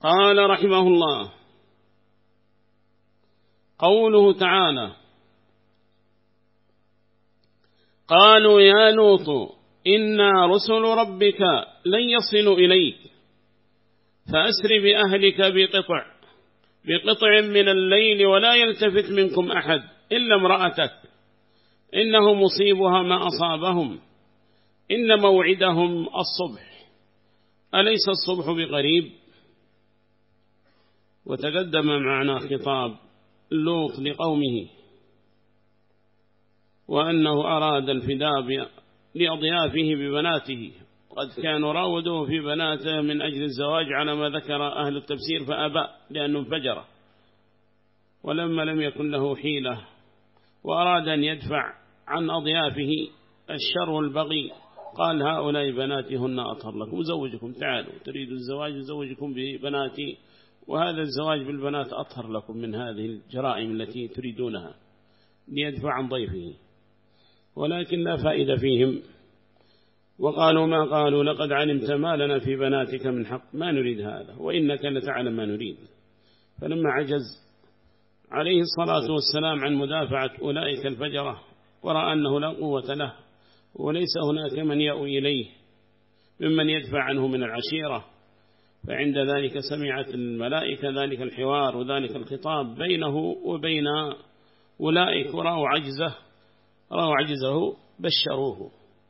قال رحمه الله: قوله تعالى: قالوا يا لوط إنا رسل ربك لن يصلوا إليك فأسر بأهلك بقطع من الليل ولا يلتفت منكم أحد إلا امرأتك إنه مصيبها ما أصابهم إن موعدهم الصبح أليس الصبح بقريب. وتقدم معنا خطاب لوط لقومه وأنه أراد الفداء لأضيافه ببناته، قد كانوا راودوه في بناته من أجل الزواج على ما ذكر أهل التفسير فأبى لأنه انفجر، ولما لم يكن له حيلة وأراد أن يدفع عن أضيافه الشر والبغي قال: هؤلاء بناتي هن أطهر لكم، زوجكم، تعالوا تريدوا الزواج زوجكم ببناتي، وهذا الزواج بالبنات أطهر لكم من هذه الجرائم التي تريدونها، ليدفع عن ضيفه. ولكن لا فائدة فيهم، وقالوا ما قالوا: لقد علمت ما لنا في بناتك من حق، ما نريد هذا وإنك لتعلم ما نريد. فلما عجز عليه الصلاة والسلام عن مدافعة أولئك الفجرة ورأى أنه لا قوة له وليس هناك من يأوي إليه ممن يدفع عنه من العشيرة، فعند ذلك سمعت الملائكة ذلك الحوار وذلك الخطاب بينه وبين أولئك ورأوا عجزه بشروه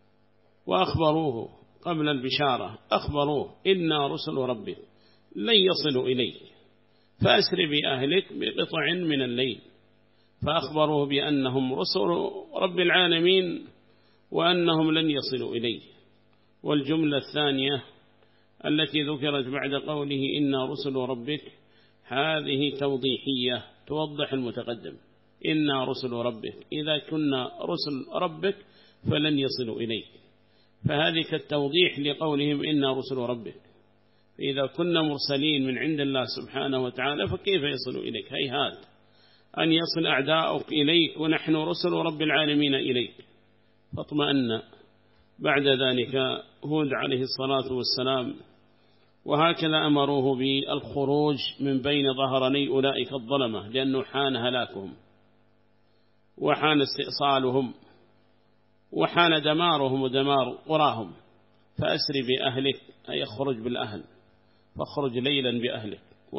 وأخبروه قبل البشارة، أخبروه: إنا رسل ربك لن يصلوا إليه فأسر بأهلك بقطع من الليل، فأخبروه بأنهم رسل رب العالمين وأنهم لن يصلوا إليه. والجملة الثانية التي ذكرت بعد قوله إنا رسل ربك هذه توضيحية توضح المتقدم، إنا رسل ربك، إذا كنا رسل ربك فلن يصلوا إليك، فهذه كالتوضيح لقولهم إنا رسل ربك، إذا كنا مرسلين من عند الله سبحانه وتعالى فكيف يصلوا إليك؟ هيهات أن يصل أعداؤك إليك ونحن رسل رب العالمين إليك. فاطمأن. بعد ذلك هود عليه الصلاة والسلام وهكذا أمروه بالخروج من بين ظهرني أولئك الظلمة، لأنه حان هلاكهم وحان استئصالهم وحان دمارهم ودمار قراهم. فأسر بأهلك أي يخرج بالأهل، فاخرج ليلا بأهلك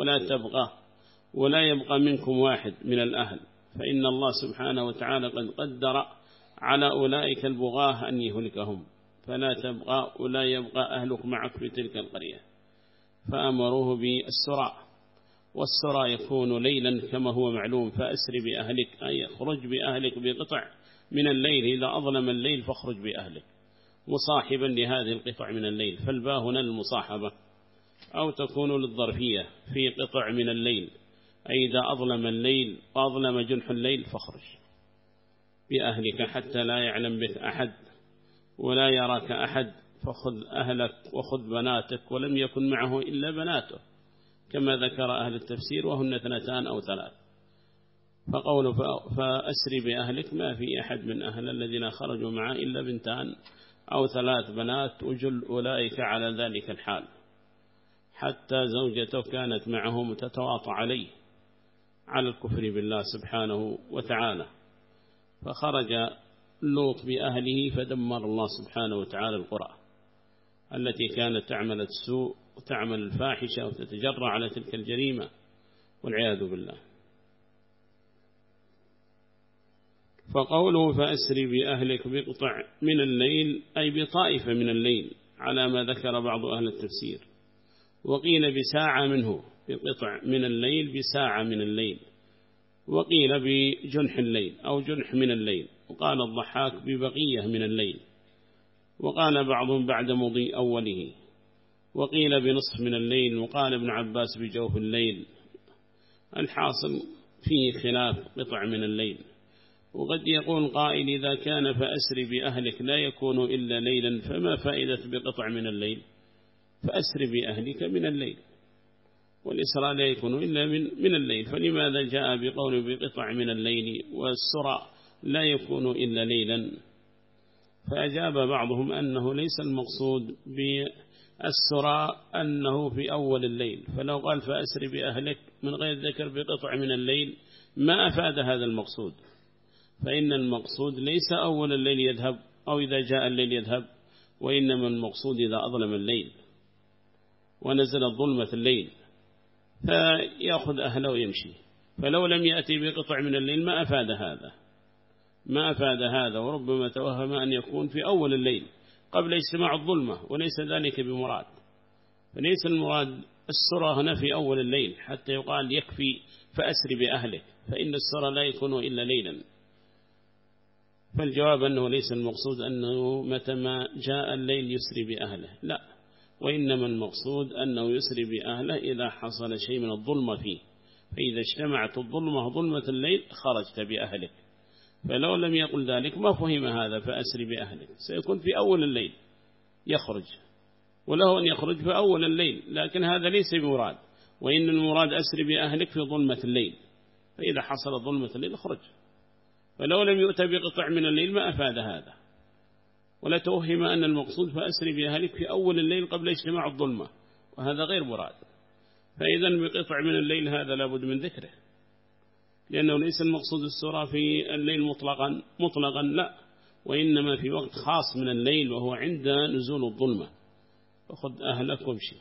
ولا يبقى منكم واحد من الأهل، فإن الله سبحانه وتعالى قد قدر على أولئك البغاة أن يهلكهم، فلا تبقى ولا يبقى أهلك معك في تلك القرية. فأمروه بالسرى، والسرى يكون ليلا كما هو معلوم. فأسر بأهلك أي يخرج بأهلك بقطع من الليل، إذا أظلم الليل فاخرج بأهلك مصاحبا لهذه القطع من الليل، فالباء هنا المصاحبة أو تكون للظرفية في قطع من الليل، أي إذا أظلم الليل وأظلم جنح الليل فاخرج بأهلك حتى لا يعلم بك أحد ولا يراك أحد، فخذ أهلك وخذ بناتك، ولم يكن معه إلا بناته كما ذكر أهل التفسير وهن 2 أو 3. فقوله فأسري بأهلك ما في أحد من أهل الذين خرجوا معه إلا 2 أو 3 بنات، وجل أولئك على ذلك الحال، حتى زوجته كانت معه تتواطى عليه على الكفر بالله سبحانه وتعالى. فخرج لوط بأهله فدمر الله سبحانه وتعالى القرى التي كانت تعمل السوء وتعمل الفاحشة وتتجرع على تلك الجريمة والعياذ بالله. فقوله فأسري بأهلك بقطع من الليل أي بطائفة من الليل على ما ذكر بعض أهل التفسير، وقيل بساعة منه، بقطع من الليل بساعة من الليل، وقيل بجنح الليل أو جنح من الليل، وقال الضحاك ببقية من الليل، وقال بعضهم بعد مضي أوله، وقيل بنصف من الليل، وقال ابن عباس بجوف الليل. الحاصل فيه خلاف قطع من الليل. وقد يقول قائل إذا كان فأسر بأهلك لا يكون إلا ليلا فما فائدة بقطع من الليل؟ فأسر بأهلك من الليل، والإسراء لا يكون إلا من الليل، فلماذا جاء بقول بقطع من الليل والسرى لا يكون إلا ليلا؟ فأجاب بعضهم أنه ليس المقصود السرى أنه في أول الليل، فلو قال فأسر بأهلك من غير ذكر بقطع من الليل ما أفاد هذا المقصود، فإن المقصود ليس أول الليل يذهب أو إذا جاء الليل يذهب، وإنما المقصود إذا أظلم الليل ونزل ظلمة الليل فيأخذ أهله ويمشي. فلو لم يأتي بقطع من الليل ما أفاد هذا، وربما توهم أن يكون في أول الليل قبل اجتماع الظلمة، وليس ذلك بمراد. فليس المراد السرى هنا في أول الليل حتى يقال يكفي فأسر بأهلك، فإن السرى لا يكون إلا ليلا. فالجواب أنه ليس المقصود أنه متى ما جاء الليل يسري بأهله، لا، وإنما المقصود أنه يسري بأهله إذا حصل شيء من الظلمة فيه، فإذا اجتمعت الظلمة ظلمة الليل خرجت بأهلك. فلو لم يقل ذلك ما فهم هذا فأسري بأهلك، سيكون في أول الليل يخرج، وله أن يخرج في أول الليل، لكن هذا ليس بمراد، وإن المراد أسري بأهلك في ظلمة الليل، فإذا حصل ظلمة الليل اخرج. فلو لم يؤتى بقطع من الليل ما أفاد هذا، ولا توهم أن المقصود فأسري بأهلك في أول الليل قبل اجتماع الظلمة، وهذا غير مراد. فإذا بقطع من الليل هذا لابد من ذكره، لأنه ليس المقصود السرى في الليل مطلقا لا، وإنما في وقت خاص من الليل وهو عند نزول الظلمة، فخذ أهلك وامشي.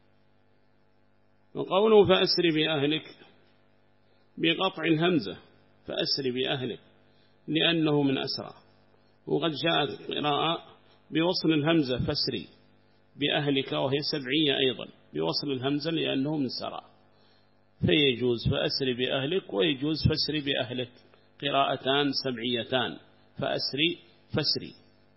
وقوله فأسري بأهلك بقطع الهمزة، فأسري بأهلك لأنه من أسرى، وقد جاءت قراءة بوصل الهمزة فسري بأهلك، وهي سبعية أيضا بوصل الهمزة لأنه من سرى، فيجوز فأسري بأهلك ويجوز فسري بأهلك، قراءتان سبعيتان، فأسري فسري،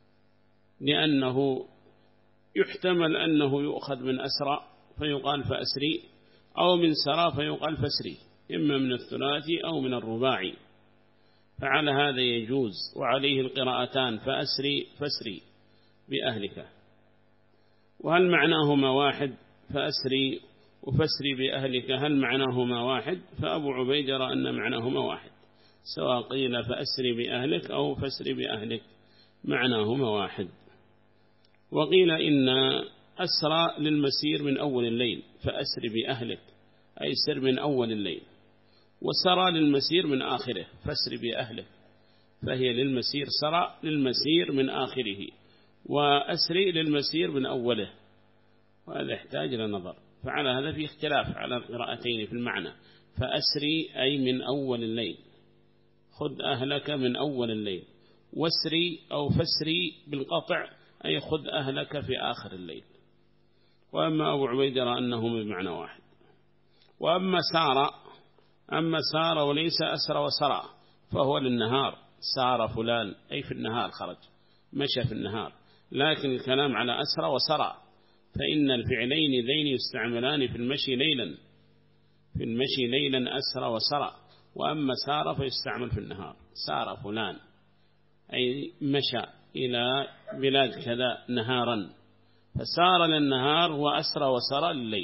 لأنه يحتمل أنه يؤخذ من أسرى فيقال فأسري، أو من سرى فيقال فسري، إما من الثلاثي أو من الرباعي، فعلى هذا يجوز. وعليه القراءتان فأسري فسري بأهلك. وهل معناهما واحد؟ فأسري وفسري بأهلك هل معناهما واحد؟ فأبو عبيد يرى أن معناهما واحد، سواء قيل فأسري بأهلك أو فسري بأهلك معناهما واحد. وقيل إن أسرى للمسير من أول الليل، فأسري بأهلك أي سر من أول الليل، وسرى للمسير من آخره، فأسري بأهلك فهي للمسير، سرى للمسير من آخره، وأسري للمسير من أوله، وهذا يحتاج إلى نظر. فعلى هذا في اختلاف على القراءتين في المعنى، فأسري أي من أول الليل، خذ أهلك من أول الليل، واسري أو فسري بالقطع أي خذ أهلك في آخر الليل. وأما أبو عبيد يرى أنهم بمعنى واحد. وأما سار وليس أسر وسرى فهو للنهار، سار فلان أي في النهار خرج مشى في النهار، لكن الكلام على أسر وسرى، فإن الفعلين ذين يستعملان في المشي ليلا أسر وسرى. وأما سار فيستعمل في النهار، سار فلان أي مشى إلى بلاد كذا نهارا، فسار للنهار وأسر وسرى لليل.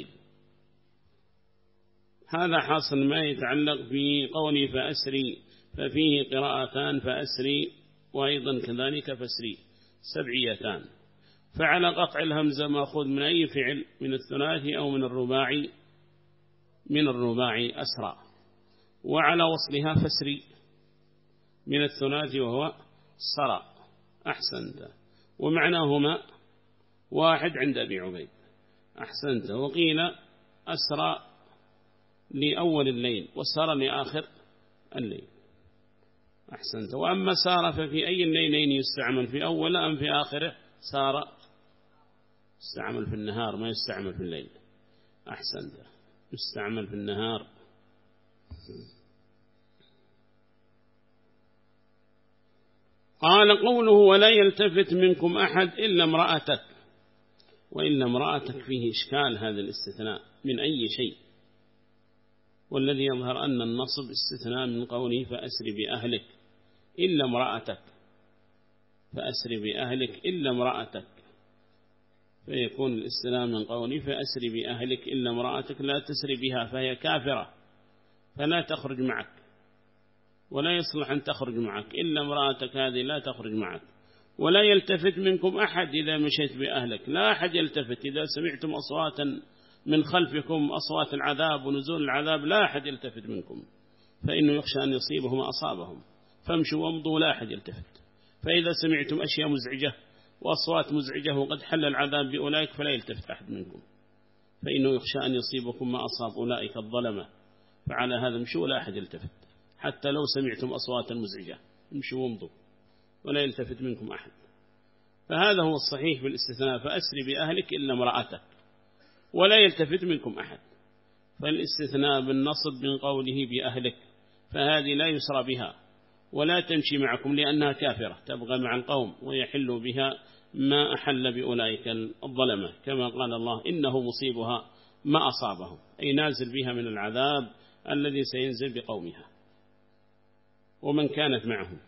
هذا حاصل ما يتعلق بقولي فأسري، ففيه قراءتان فأسري وأيضا كذلك فسري سبعيتان. فعلى قطع الهمزة مأخوذ من أي فعل، من الثلاثي أو من الرباعي، من الرباعي أسرى، وعلى وصلها فسري من الثلاثي وهو سرى. أحسنت. ومعناهما واحد عند أبي عبيد. أحسنت. وقيل أسرى لأول الليل وسرى لآخر الليل. أحسنت. وأما سار ففي أي الليلين يستعمل، في أول أم في آخره؟ سار يستعمل في النهار ما يستعمل في الليل. أحسنت. يستعمل في النهار. قال قوله ولا يلتفت منكم أحد إلا امرأتك، وإلا امرأتك فيه إشكال هذا الاستثناء من أي شيء، والذي يظهر أن النصب استثناء من قوله فأسر بأهلك إلا امرأتك، فأسر بأهلك إلا امرأتك، فيكون الاستثناء من قوله فأسر بأهلك إلا امرأتك لا تسر بها فهي كافرة فلا تخرج معك، ولا يصلح أن تخرج معك، إلا امرأتك هذه لا تخرج معك. ولا يلتفت منكم أحد إذا مشيت بأهلك، لا أحد يلتفت. إذا سمعتم أصواتا من خلفكم أصوات العذاب ونزول العذاب لا أحد يلتفت منكم، فإنه يخشى أن يصيبه ما أصابهم، فامشوا وامضوا لا أحد يلتفت. فإذا سمعتم أشياء مزعجة وأصوات مزعجة وقد حل العذاب بأولئك فلا يلتفت أحد منكم، فإنه يخشى أن يصيبكم ما أصاب أولئك الظلمة. فعلى هذا امشوا ولا أحد يلتفت، حتى لو سمعتم أصواتا مزعجة امشوا وامضوا ولا يلتفت منكم أحد. فهذا هو الصحيح بالاستثناء، فأسري بأهلك إلا امرأتك ولا يلتفت منكم أحد. فالاستثناء بالنصب من قوله بأهلك، فهذه لا يسرى بها ولا تمشي معكم لأنها كافرة تبغى مع القوم ويحل بها ما أحل بأولئك الظلمة، كما قال الله إنه مصيبها ما أصابهم، أي نازل بها من العذاب الذي سينزل بقومها ومن كانت معهم.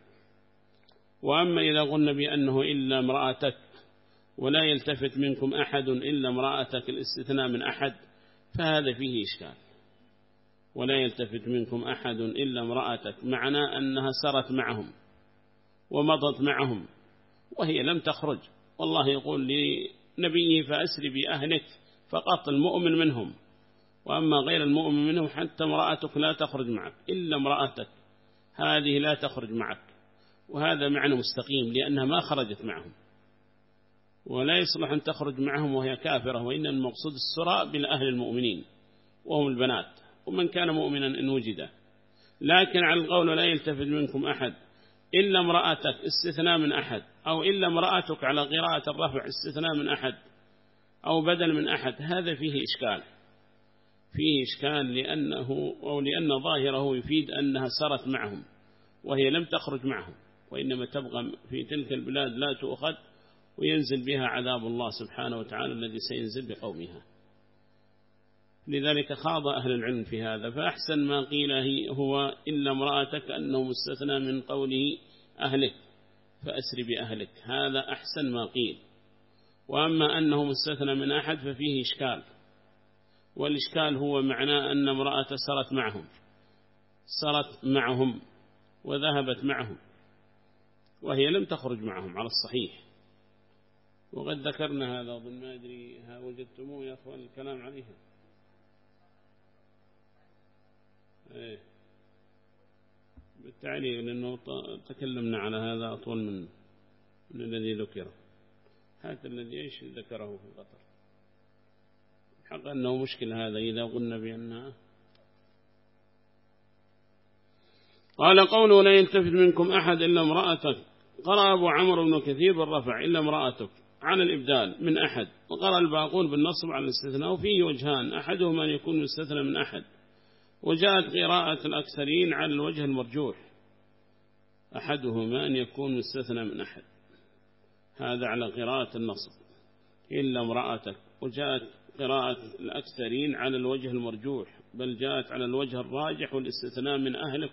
وأما إذا قلنا بأنه إلا امرأتك ولا يلتفت منكم أحد إلا امرأتك، الاستثناء من أحد، فهذا فيه إشكال. ولا يلتفت منكم أحد إلا امرأتك معنى أنها سرت معهم ومضت معهم وهي لم تخرج، والله يقول لنبيه فأسري بأهلك فقط المؤمن منهم، وأما غير المؤمن منهم حتى امرأتك لا تخرج معك، إلا امرأتك هذه لا تخرج معك. وهذا معنى مستقيم لأنها ما خرجت معهم، ولا يصلح أن تخرج معهم وهي كافرة، وإن المقصود السراء بالأهل المؤمنين وهم البنات ومن كان مؤمنا إن وجد. لكن على القول لا يلتفت منكم أحد إلا امرأتك استثناء من أحد، أو إلا امرأتك على قراءة الرفع استثناء من أحد أو بدل من أحد، هذا فيه إشكال. فيه إشكال لأن ظاهره يفيد أنها سرت معهم وهي لم تخرج معهم، وإنما تبقى في تلك البلاد لا تؤخذ وينزل بها عذاب الله سبحانه وتعالى الذي سينزل بقومها. لذلك خاض أهل العلم في هذا، فأحسن ما قيل هو إلا امرأتك أنه مستثنى من قوله أهلك فأسر بأهلك، هذا أحسن ما قيل. وأما أنه مستثنى من أحد ففيه إشكال، والإشكال هو معناه أن امرأة سرت معهم وذهبت معهم وهي لم تخرج معهم على الصحيح. وقد ذكرنا هذا أظن، ما أدري وجدتموه يا أخوان الكلام عليها. بالتعليق لأنه تكلمنا على هذا أطول من الذي ذكر. هذا الذي إيش ذكره في القطر، حق أنه مشكل هذا إذا قلنا بأنها. قال قوله لا يلتفت منكم أحد إلا امرأتك، قرأ أبو عمرو بن كثير بالرفع إلا امرأتك عن الإبدال من أحد، وقرأ الباقون بالنصب على الاستثناء. وفيه وجهان، أحدهما أن يكون مستثنى من أحد، وجاءت قراءة الأكثرين على الوجه المرجوح. أحدهما أن يكون مستثنى من أحد، هذا على قراءة النصب إلا امرأتك، وجاءت قراءة الأكثرين على الوجه المرجوح، بل جاءت على الوجه الراجح والاستثناء من أهلك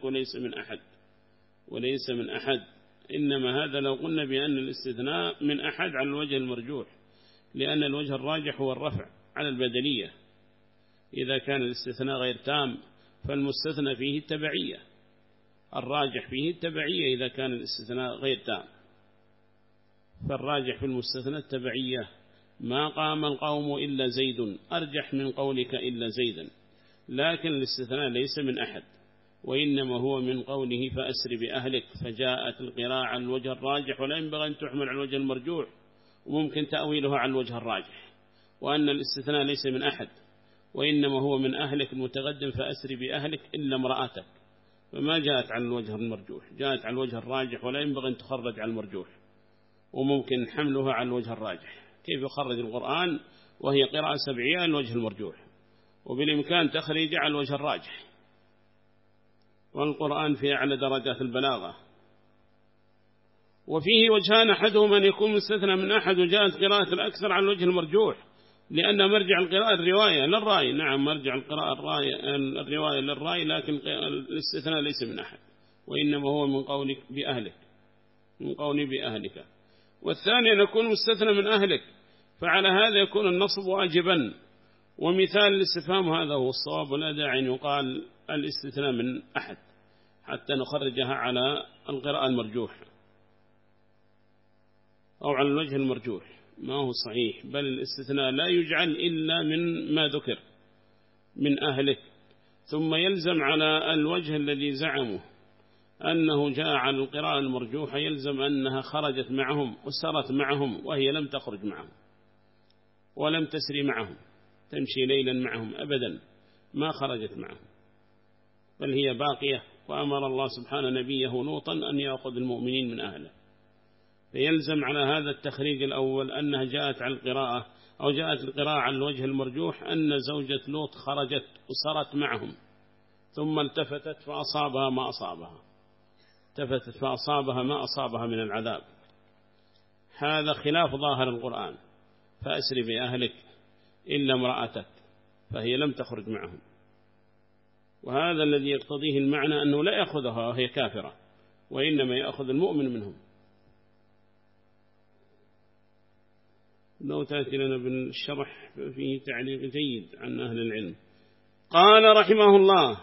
وليس من أحد. إنما هذا لو قلنا بأن الاستثناء من أحد على الوجه المرجوح، لأن الوجه الراجح هو الرفع على البدلية. إذا كان الاستثناء غير تام فالمستثنى فيه التبعية، الراجح فيه التبعية إذا كان الاستثناء غير تام، فالراجح في المستثنى التبعية. ما قام القوم إلا زيد أرجح من قولك إلا زيدا، لكن الاستثناء ليس من أحد، وإنما هو من قوله فأسر بأهلك، فجاءت القراءة على الوجه الراجح، ولا ينبغي أن تحمل على الوجه المرجوح، وممكن تأويلها على الوجه الراجح، وأن الاستثناء ليس من أحد وإنما هو من أهلك المتقدم فأسر بأهلك إلا امرأتك، فما جاءت على الوجه المرجوح، جاءت على الوجه الراجح، ولا ينبغي أن تخرج على المرجوح، وممكن حملها على الوجه الراجح. كيف يخرج القرآن وهي قراءة سبعية على الوجه المرجوح، وبالإمكان تخرج على الوجه الراجح، والقرآن في أعلى درجات البلاغة. وفيه وجهان، أحدهما أن يكون مستثنى من أحد، وجاءت قراءة الأكثر على الوجه المرجوح، لأن مرجع القراءة الرواية للرأي. نعم، مرجع القراءة الرواية للرأي، لكن الاستثناء ليس من أحد، وإنما هو من قولك بأهلك، من قولي بأهلك. والثاني أن يكون مستثنى من أهلك، فعلى هذا يكون النصب واجبا. ومثال الاستفهام هذا هو الصواب، ولا داعي أن يقال الاستثناء من أحد حتى نخرجها على القراءة المرجوح. أو على الوجه المرجوح ما هو صحيح، بل الاستثناء لا يجعل إلا من ما ذكر من أهله، ثم يلزم على الوجه الذي زعموا أنه جاء على القراءة المرجوحة يلزم أنها خرجت معهم وسرت معهم، وهي لم تخرج معهم ولم تسري معهم تمشي ليلا معهم أبدا، ما خرجت معهم بل هي باقية. وأمر الله سبحانه نبيه لوطا أن يأخذ المؤمنين من أهله، فيلزم على هذا التخريج الأول أنها جاءت على القراءة أو جاءت القراءة على الوجه المرجوح أن زوجة لوط خرجت وسرت معهم ثم التفتت فأصابها ما أصابها، التفتت فأصابها ما أصابها من العذاب. هذا خلاف ظاهر القرآن، فأسر بأهلك إلا امرأتك، فهي لم تخرج معهم. وهذا الذي يقتضيه المعنى أنه لا يأخذها وهي كافرة، وإنما يأخذ المؤمن منهم. لو تأتي لنا بالشرح فيه تعليق جيد عن أهل العلم. قال رحمه الله: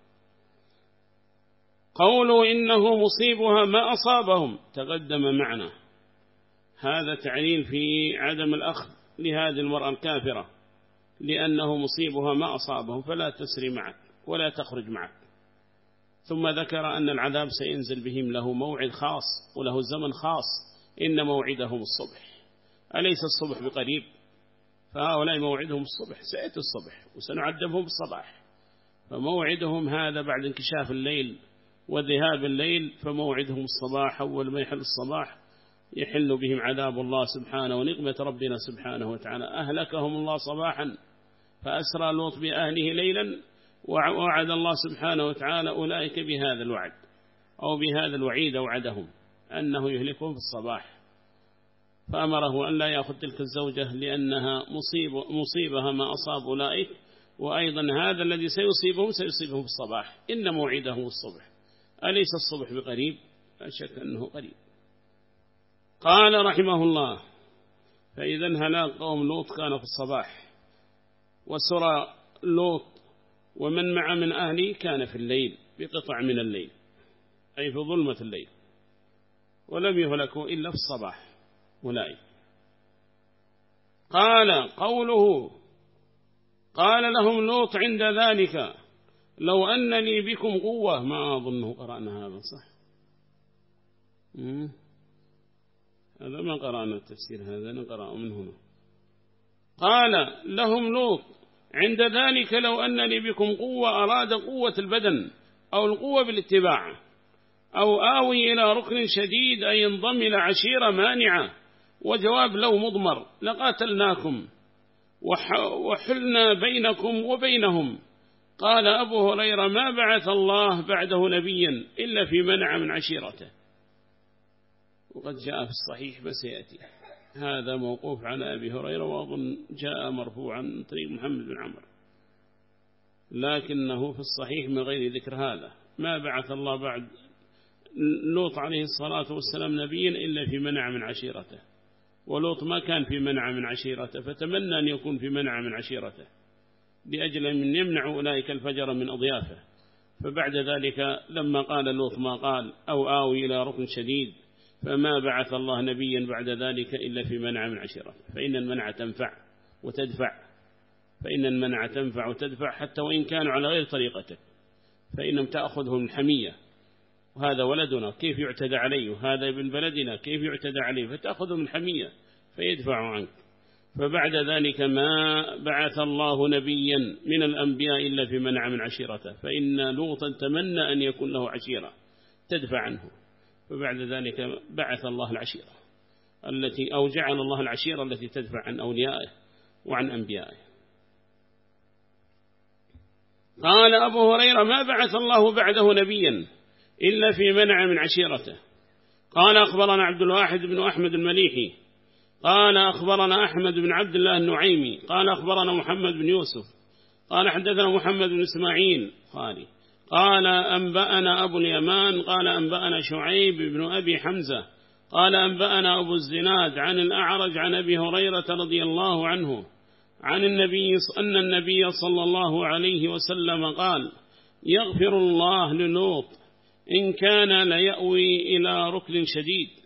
قولوا إنه مصيبها ما أصابهم تقدم معنا، هذا تعليل في عدم الأخذ لهذه المرأة الكافرة، لأنه مصيبها ما أصابهم فلا تسري معك ولا تخرج معك. ثم ذكر أن العذاب سينزل بهم له موعد خاص وله زمن خاص، إن موعدهم الصبح، أليس الصبح بقريب؟ فهؤلاء موعدهم الصبح، سيأتي الصبح وسنعذبهم بالصباح، فموعدهم هذا بعد انكشاف الليل وذهاب الليل، فموعدهم الصباح. أول ما يحل الصباح يحل بهم عذاب الله سبحانه ونقمة ربنا سبحانه وتعالى. أهلكهم الله صباحا فأسرى لوط بأهله ليلا، ووعد الله سبحانه وتعالى أولئك بهذا الوعد أو بهذا الوعيد وعدهم أنه يهلكهم في الصباح، فأمره أن لا يأخذ تلك الزوجة لأنها مصيبها ما أصاب أولئك، وأيضا هذا الذي سيصيبهم في الصباح، إن موعدهم الصبح، أليس الصبح بقريب؟ لا شك أنه قريب. قال رحمه الله: فإذا هلاك قوم لوط كان في الصباح، وسرى لوط ومن مع من أهله كان في الليل بقطع من الليل، أي في ظلمة الليل، ولم يهلكوا إلا في الصباح أولئك. قال قوله: قال لهم لوط عند ذلك: لو أن لي بكم قوة. ما أظنه قرأنا هذا صح؟ هذا ما قرأنا التفسير، هذا نقرأ من هنا. قال لهم لوط عند ذلك: لو أن لي بكم قوة، أراد قوة البدن أو القوة بالاتباع، أو آوي إلى ركن شديد أي ينضم إلى عشيرة مانعة، وجواب لو مضمر، لقاتلناكم وحلنا بينكم وبينهم. قال أبو هريرة: ما بعث الله بعده نبيا إلا في منع من عشيرته. وقد جاء في الصحيح فسيأتي. هذا موقوف على أبي هريرة، وأظن جاء مرفوعا طريق محمد بن عمرو، لكنه في الصحيح من غير ذكر هذا. ما بعث الله بعد لوط عليه الصلاة والسلام نبيا إلا في منع من عشيرته، ولوط ما كان في منع من عشيرته، فتمنى أن يكون في منع من عشيرته لأجل من يمنع أولئك الفجر من أضيافه. فبعد ذلك لما قال لوط ما قال: أو آوي إلى ركن شديد، فما بعث الله نبيا بعد ذلك إلا في منع من عشيرته. فإن المنع تنفع وتدفع، فإن المنع تنفع وتدفع حتى وإن كانوا على غير طريقتك، فإنهم تأخذهم الحمية، وهذا ولدنا كيف يعتدى عليه، وهذا ابن بلدنا كيف يعتدى عليه، فتأخذهم الحمية فيدفع عنك. فبعد ذلك ما بعث الله نبيا من الأنبياء إلا في منع من عشيرته، فإن لوطا تمنى أن يكون له عشيرة تدفع عنه، فبعد ذلك بعث الله العشيرة التي أو جعل الله العشيرة التي تدفع عن أوليائه وعن أنبيائه. قال أبو هريرة: ما بعث الله بعده نبيا إلا في منع من عشيرته. قال أخبرنا عبد الواحد بن أحمد المليحي قال أخبرنا أحمد بن عبد الله النعيمي قال أخبرنا محمد بن يوسف قال حدثنا محمد بن إسماعيل قال أنبأنا أبو اليمان قال أنبأنا شعيب بن أبي حمزة قال أنبأنا أبو الزناد عن الأعرج عن أبي هريرة رضي الله عنه عن النبي أن النبي صلى الله عليه وسلم قال: يغفر الله للوط إن كان ليأوي إلى ركن شديد،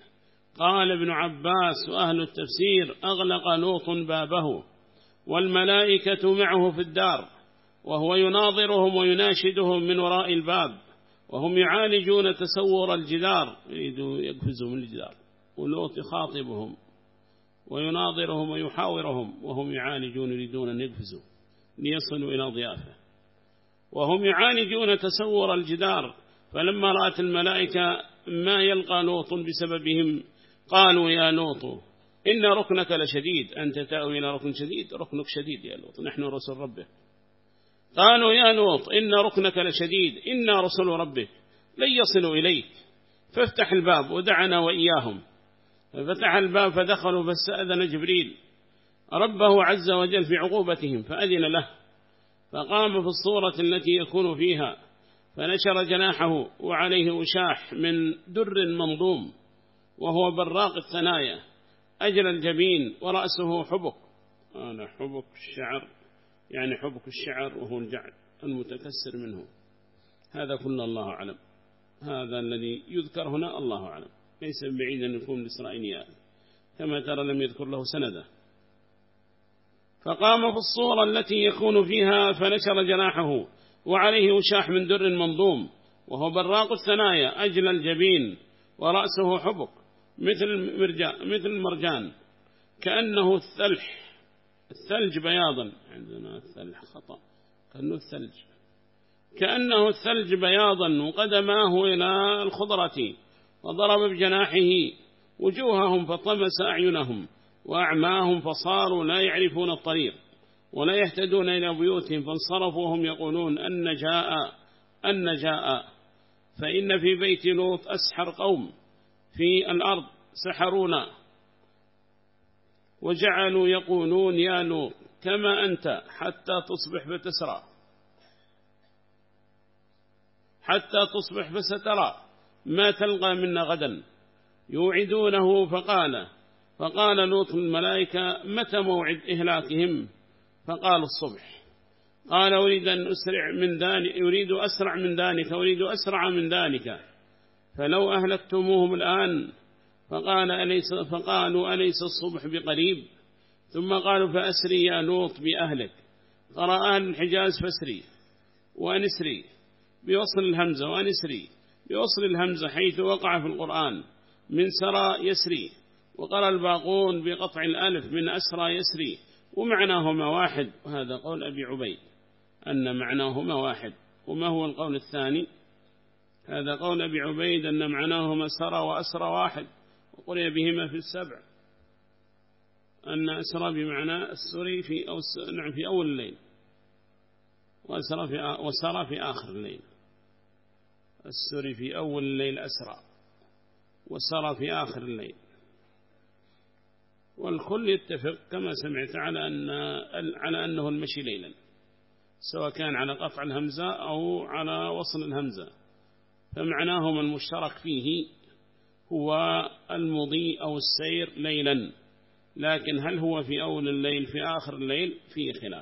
قال ابن عباس وأهل التفسير: أغلق لوط بابه والملائكة معه في الدار، وهو يناظرهم ويناشدهم من وراء الباب، وهم يعالجون تسور الجدار، يريدوا يقفزوا من الجدار، ولوط يخاطبهم ويناظرهم ويحاورهم وهم يعالجون يريدون أن يقفزوا ليصلوا إلى ضيافه، وهم يعالجون تسور الجدار. فلما رأت الملائكة ما يلقى لوط بسببهم قالوا: يا لوط إن ركنك لشديد، أنت تأوي إلى ركن شديد، ركنك شديد يا لوط، نحن رسل ربك. قالوا: يا لوط إن ركنك لشديد، إنا رسل ربك لن يصلوا إليك، فافتح الباب ودعنا وإياهم. ففتح الباب فدخلوا، فاستأذن جبريل ربه عز وجل في عقوبتهم فأذن له، فقام في الصورة التي يكون فيها، فنشر جناحه وعليه وشاح من در منظوم، وهو براق الثنايا أجل الجبين، ورأسه حبك. حبك الشعر، يعني حبك الشعر وهو الجعد المتكسر منه. هذا كله الله أعلم، هذا الذي يذكر هنا الله أعلم، ليس بعيد أن يكون الإسرائيليات، كما ترى لم يذكر له سنده. فقام في الصورة التي يكون فيها فنشر جناحه وعليه وشاح من در منظوم، وهو براق الثنايا أجل الجبين، ورأسه حبك مثل المرجان، كأنه الثلج بياضا، عندنا الثلج خطأ، كأنه الثلج بياضا، وقدماه إلى الخضرة، وضرب بجناحه وجوههم فطمس أعينهم، وأعماهم فصاروا لا يعرفون الطريق ولا يهتدون إلى بيوتهم، فانصرفوا وهم يقولون أن جاء فإن في بيت لوط أسحر قوم في الأرض سحرونا، وجعلوا يقولون: يا لوط كما أنت حتى تصبح فسترى ما تلقى منا غدا. يوعدونه فقال لوط الملائكة: متى موعد إهلاكهم؟ فقال: الصبح. قال: أريد أسرع من ذلك، فلو أهلكتموهم الآن. فقالوا: أليس الصبح بقريب؟ ثم قالوا: فأسري يا لوط بأهلك. قرأ أهل الحجاز: فاسري وأنسري بوصل الهمزة، وأنسري بوصل الهمزة حيث وقع في القرآن من سرى يسري. وقرأ الباقون بقطع الألف من أسرى يسري، ومعناهما واحد، وهذا قول أبي عبيد أن معناهما واحد. وما هو القول الثاني؟ هذا قول أبي عبيد أن معناهما سرى وأسرى واحد، وقرئ بهما في السبع أن أسرى بمعنى السري في أول الليل، وسرى في آخر الليل. السري في أول الليل أسرى، وسرى في آخر الليل. والكل يتفق كما سمعت على أنه المشي ليلا، سواء كان على قطع الهمزة أو على وصل الهمزة، فمعناهما المشترك فيه هو المضي أو السير ليلا، لكن هل هو في أول الليل في آخر الليل فيه خلاف.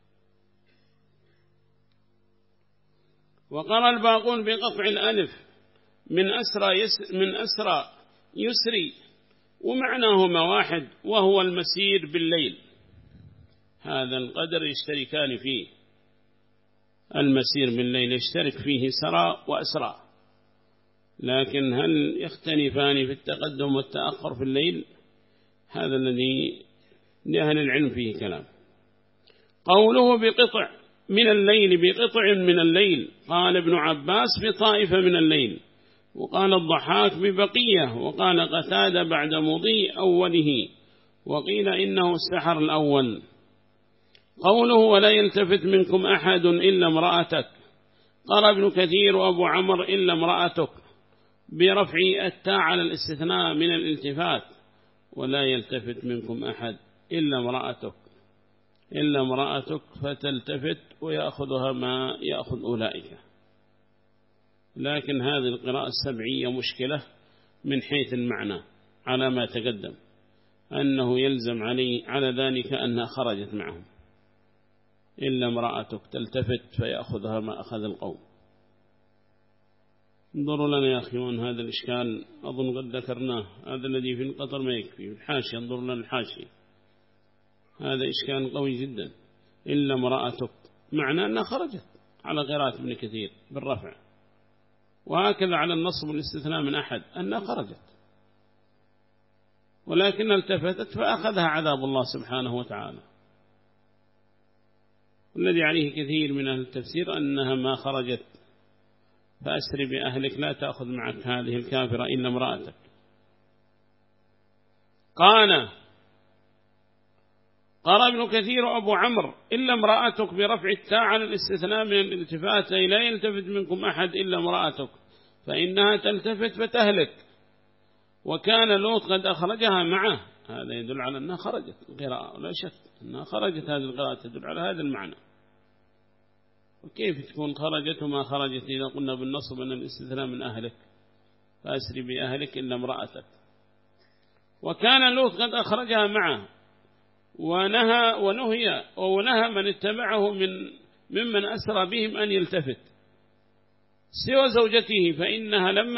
وقرأ الباقون بقطع الألف من أسرى يسري، ومعناهما واحد، وهو المسير بالليل. هذا القدر يشتركان فيه، المسير بالليل يشترك فيه سرى وأسرى، لكن هل يختلفان في التقدم والتأخر في الليل؟ هذا الذي لأهل العلم فيه كلام. قوله بقطع من الليل، قال ابن عباس بطائفة من الليل، وقال الضحاك ببقية، وقال قتادة بعد مضي أوله، وقيل إنه السحر الأول. قوله ولا يلتفت منكم أحد إلا امرأتك، قال ابن كثير وأبو عمر إلا امرأتك برفع التاء على الاستثناء من الالتفات، ولا يلتفت منكم أحد إلا امرأتك فتلتفت ويأخذها ما يأخذ أولئك. لكن هذه القراءة السبعية مشكلة من حيث المعنى على ما تقدم، أنه يلزم على ذلك أنها خرجت معهم، إلا امرأتك تلتفت فيأخذها ما أخذ القوم. انظروا لنا يا أخي وأن هذا الإشكال أظن قد ذكرناه، هذا الذي في القطر ما يكفي، في الحاشية انظروا لنا الحاشية، هذا إشكال قوي جدا. إلا امرأتك معنى أنها خرجت على قراءة ابن كثير بالرفع، وهكذا على النصب والاستثناء من أحد أنها خرجت، ولكن التفتت فأخذها عذاب الله سبحانه وتعالى. والذي عليه كثير من أهل التفسير أنها ما خرجت، فأسر بأهلك لا تأخذ معك هذه الكافرة إلا امرأتك. قال ابن كثير أبو عمرو إلا امرأتك برفع التاء على الاستثناء من الالتفات، أي لا يلتفت منكم أحد إلا امرأتك فإنها تلتفت فتهلك. وكان لوط قد أخرجها معه، هذا يدل على أنها خرجت القراءة، ولا شك أنها خرجت، هذه القراءة تدل على هذا المعنى. وكيف تكون خرجت وما خرجت إذا قلنا بالنصب أن الاستثناء من أهلك، فأسري بأهلك إلا امرأتك. وكان لوط قد أخرجها معه ونهى من اتبعه ممن أسرى بهم أن يلتفت سوى زوجته، فإنها لما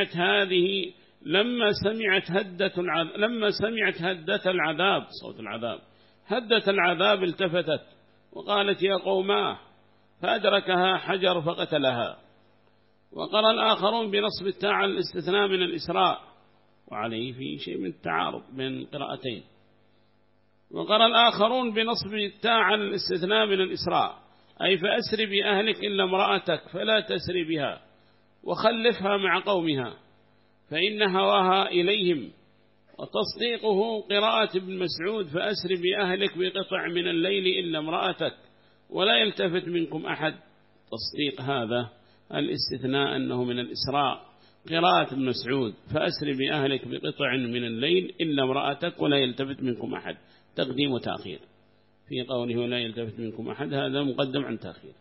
سمعت هدة العذاب، صوت العذاب، هدة العذاب التفتت وقالت يا قوماه، فأدركها حجر فقتلها. وقرأ الآخرون بنصب التاء على الاستثناء من الإسراء، وعليه في شيء من التعارض بين قراءتين. وقرأ الآخرون بنصب التاء على الاستثناء من الإسراء، أي فأسر بأهلك إلا امرأتك فلا تسري بها وخلفها مع قومها فإن هواها إليهم. وتصديقه قراءة ابن مسعود فأسر بأهلك بقطع من الليل إلا امرأتك ولا يلتفت منكم أحد. تصديق هذا الاستثناء أنه من الإسراء قراءة ابن مسعود فأسر بأهلك بقطع من الليل إلا امرأتك ولا يلتفت منكم أحد، تقديم وتأخير في قوله لا يلتفت منكم أحد، هذا مقدم عن تأخير.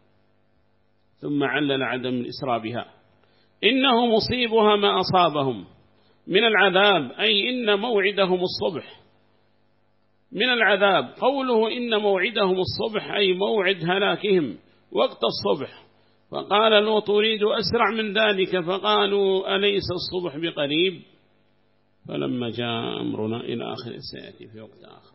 ثم علل عدم الإسراء بها إنه مصيبها ما أصابهم من العذاب، أي إن موعدهم الصبح من العذاب. قوله إن موعدهم الصبح أي موعد هلاكهم وقت الصبح. فقال لوط أريد أسرع من ذلك، فقالوا أليس الصبح بقريب؟ فلما جاء أمرنا إلى آخر سيأتي في وقت آخر.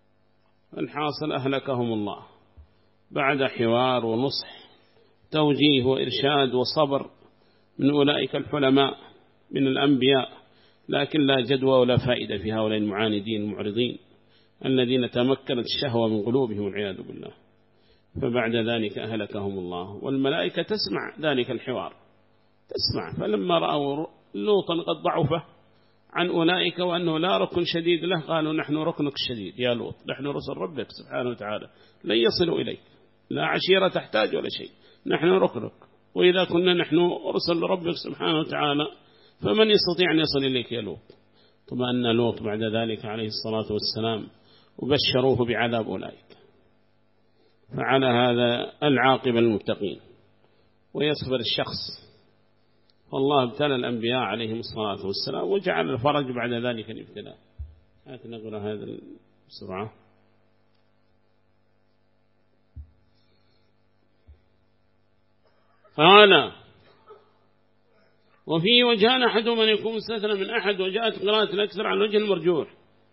الحاصل أهلكهم الله بعد حوار ونصح توجيه وإرشاد وصبر من أولئك الحلماء من الأنبياء، لكن لا جدوى ولا فائدة في هؤلاء المعاندين المعرضين الذين تمكنت الشهوة من قلوبهم والعياذ بالله. فبعد ذلك أهلكهم الله، والملائكة تسمع ذلك الحوار، تسمع. فلما رأوا لوطا قد ضعفه عن أولئك وأنه لا ركن شديد له، قالوا نحن ركنك الشديد يا لوط، نحن رسل ربك سبحانه وتعالى لن يصلوا إليك، لا عشيرة تحتاج ولا شيء، نحن ركنك، وإذا كنا نحن رسل ربك سبحانه وتعالى فمن يستطيع أن يصل إليك يا لوط. طمأن لوط بعد ذلك عليه الصلاة والسلام وبشروه بعذاب أولئك. فعلى هذا العاقبة المتقين ويصبر الشخص، والله ابتلى الأنبياء عليهم الصلاة والسلام وجعل الفرج بعد ذلك الابتلاء. نقرأ هذا بسرعة. قال وفيه وجهان أحدهما أن يكون مستثنى من أحد، وجاءت قراءة الأكثر على الوجه المرجوح،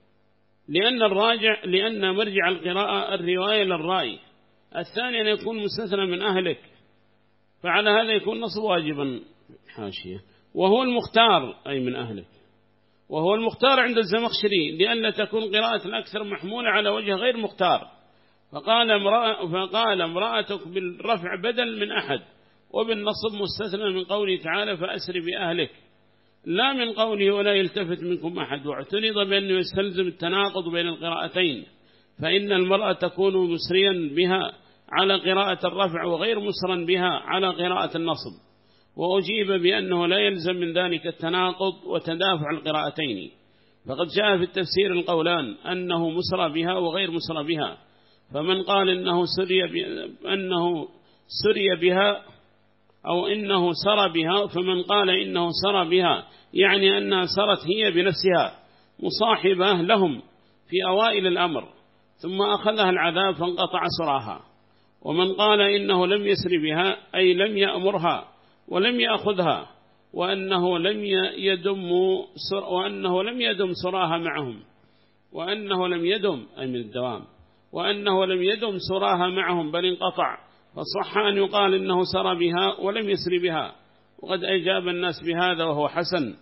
لأن مرجع القراءة الرواية للرأي. الثاني أن يكون مستثنى من أهلك، فعلى هذا يكون نصب واجبا حاشية، وهو المختار أي من أهلك، وهو المختار عند الزمخشري، لأن تكون قراءة الأكثر محمولة على وجه غير مختار. فقال امرأتك بالرفع بدل من أحد، وبالنصب مستثنى من قوله تعالى فأسر بأهلك، لا من قوله ولا يلتفت منكم أحد. واعترض بأنه يستلزم التناقض بين القراءتين، فإن المرأة تكون مسريا بها على قراءة الرفع وغير مسرا بها على قراءة النصب. وأجيب بأنه لا يلزم من ذلك التناقض وتدافع القراءتين، فقد جاء في التفسير القولان أنه مسرى بها وغير مسرى بها. فمن قال إنه سري بها أو إنه سرى بها، فمن قال إنه سرى بها يعني أنها سرت هي بنفسها مصاحبة لهم في أوائل الأمر ثم أخذها العذاب فانقطع سراها. ومن قال إنه لم يسر بها أي لم يأمرها ولم يأخذها وأنه لم يدم سراها معهم، وأنه لم يدم أي من الدوام، وأنه لم يدم سراها معهم بل انقطع، فصح أن يقال إنه سرى بها ولم يسر بها. وقد أجاب الناس بهذا وهو حسن،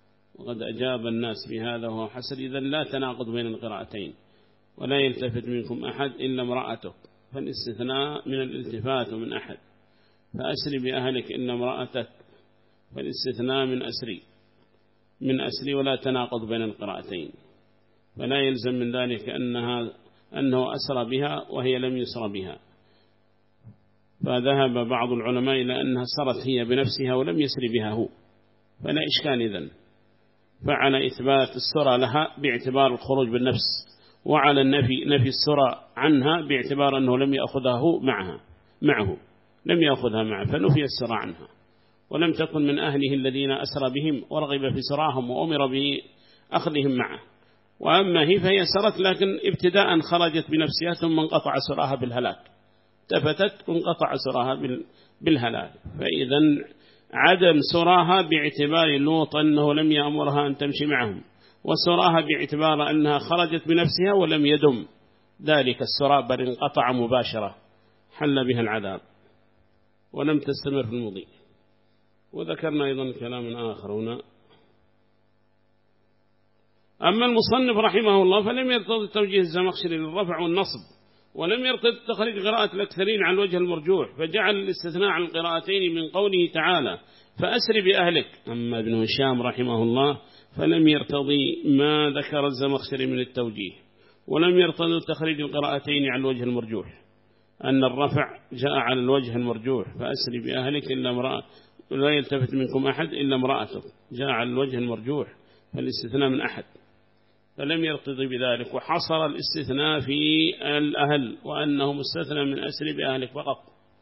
إذن لا تناقض بين القراءتين. ولا يلتفت منكم أحد إلا امرأتك، فالاستثناء من الالتفات ومن أحد. فأسري بأهلك إلا امرأتك، فالاستثناء من أسري ولا تناقض بين القراءتين. فلا يلزم من ذلك أنه أسرى بها وهي لم يسر بها. فذهب بعض العلماء إلى أنها سرت هي بنفسها ولم يسر بها هو، فلا إشكال إذن. فعلى إثبات السرى لها باعتبار الخروج بالنفس، وعلى نفي السرى عنها باعتبار أنه لم يأخذه معه لم يأخذها معه، فنفي السرى عنها. ولم تكن من أهله الذين أسرى بهم ورغب في سراهم وأمر بأخذهم معه. وأما هي فهي سرت لكن ابتداء خرجت بنفسها ثم انقطع سراها بالهلاك، تفتت وانقطع سراها بالهلاك. فإذا عدم سراها باعتبار لوط أنه لم يأمرها أن تمشي معهم، وسراها باعتبار أنها خرجت بنفسها ولم يدم ذلك السراء بل انقطع مباشرة، حل بها العذاب ولم تستمر في المضي. وذكرنا أيضا كلام آخر هنا. أما المصنف رحمه الله فلم يرتضي توجيه الزمخشري للرفع والنصب، ولم يرتضي تخريج قراءة الأكثرين على الوجه المرجوح، فجعل الاستثناء عن القراءتين من قوله تعالى فأسر بأهلك. أما ابن هشام رحمه الله فلم يرتضي ما ذكر الزمخشري من التوجيه، ولم يرتضي تخريج القراءتين على الوجه المرجوح، أن الرفع جاء على الوجه المرجوح فأسر بأهلك إلا امرأة، لا يلتفت منكم أحد إلا امرأته، جاء على الوجه المرجوح فالاستثناء من أحد، فلم يرتضي بذلك. وحصر الاستثناء في الأهل وأنه مستثنى من أسر بأهلك فقط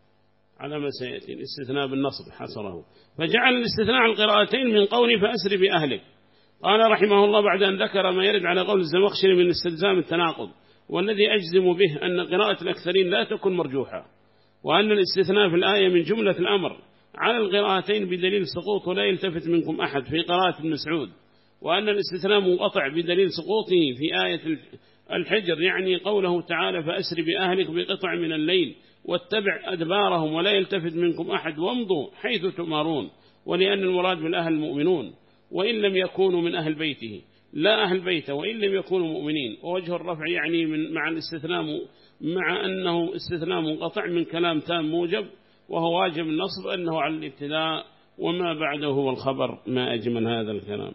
على ما سيأتي، الاستثناء بالنصب حصره، فجعل الاستثناء عن القراءتين من قول فأسر بأهلك. قال رحمه الله بعد أن ذكر ما يرد على قول الزمخشري من استلزام التناقض، والذي أجزم به أن قراءة الأكثرين لا تكون مرجوحة، وأن الاستثناء في الآية من جملة الأمر على القراءتين بدليل سقوط ولا يلتفت منكم أحد في قراءة المسعود، وأن الاستثناء منقطع بدليل سقوطه في آية الحجر، يعني قوله تعالى فأسر بأهلك بقطع من الليل واتبع أدبارهم ولا يلتفت منكم أحد وامضوا حيث تؤمرون، ولأن المراد بالأهل المؤمنون وإن لم يكونوا من أهل بيته، لا أهل بيته وإن لم يكونوا مؤمنين. ووجه الرفع يعني مع الاستثناء مع أنه استثناء منقطع من كلام تام موجب، وهو واجب النصب أنه على الابتداء وما بعده هو الخبر. ما أجمل هذا الكلام،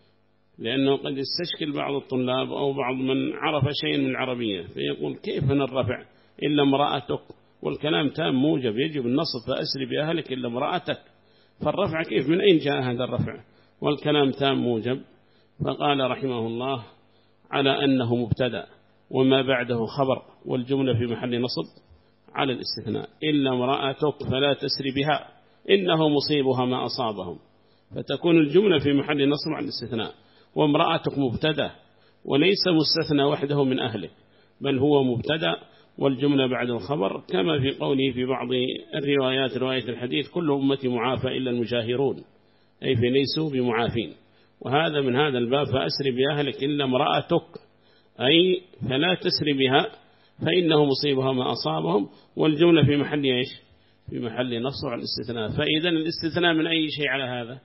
لأنه قد يستشكل بعض الطلاب أو بعض من عرف شيء من العربية فيقول كيف هنا الرفع إلا امرأتك، والكلام تام موجب يجب النصب فأسر بأهلك إلا امرأتك، فالرفع كيف من أين جاء هذا الرفع والكلام تام موجب؟ فقال رحمه الله على أنه مبتدأ وما بعده خبر، والجملة في محل نصب على الاستثناء، إلا امرأتك فلا تسر بها إنه مصيبها ما أصابهم، فتكون الجملة في محل نصب على الاستثناء، وامرأتك مبتدأ وليس مستثنى وحده من أهله، بل هو مبتدأ والجملة بعد الخبر، كما في قوله في بعض الروايات رواية الحديث كل أمتي معافى إلا المجاهرون، أي فليسوا بمعافين. وهذا من هذا الباب فأسر بأهلك إلا امرأتك، أي فلا تسر بها فإنه مصيبها ما أصابهم، والجملة في محل إيش؟ في محل نصب على الاستثناء. فإذا الاستثناء من أي شيء على هذا؟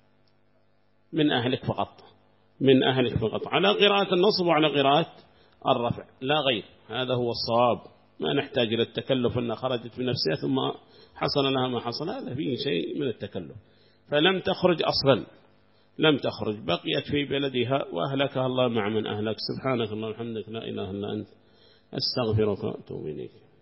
من أهلك فقط، من أهلك فقط، على قراءة النصب وعلى قراءة الرفع لا غير. هذا هو الصواب، ما نحتاج إلى التكلف أن خرجت بنفسها ثم حصل لها ما حصل، هذا فيه شيء من التكلف. فلم تخرج أصلا، لم تخرج، بقيت في بلدها وأهلكها الله مع من أهلك. سبحانك اللهم وبحمدك لا إله إلا أنت أستغفرك وأتوب إليك.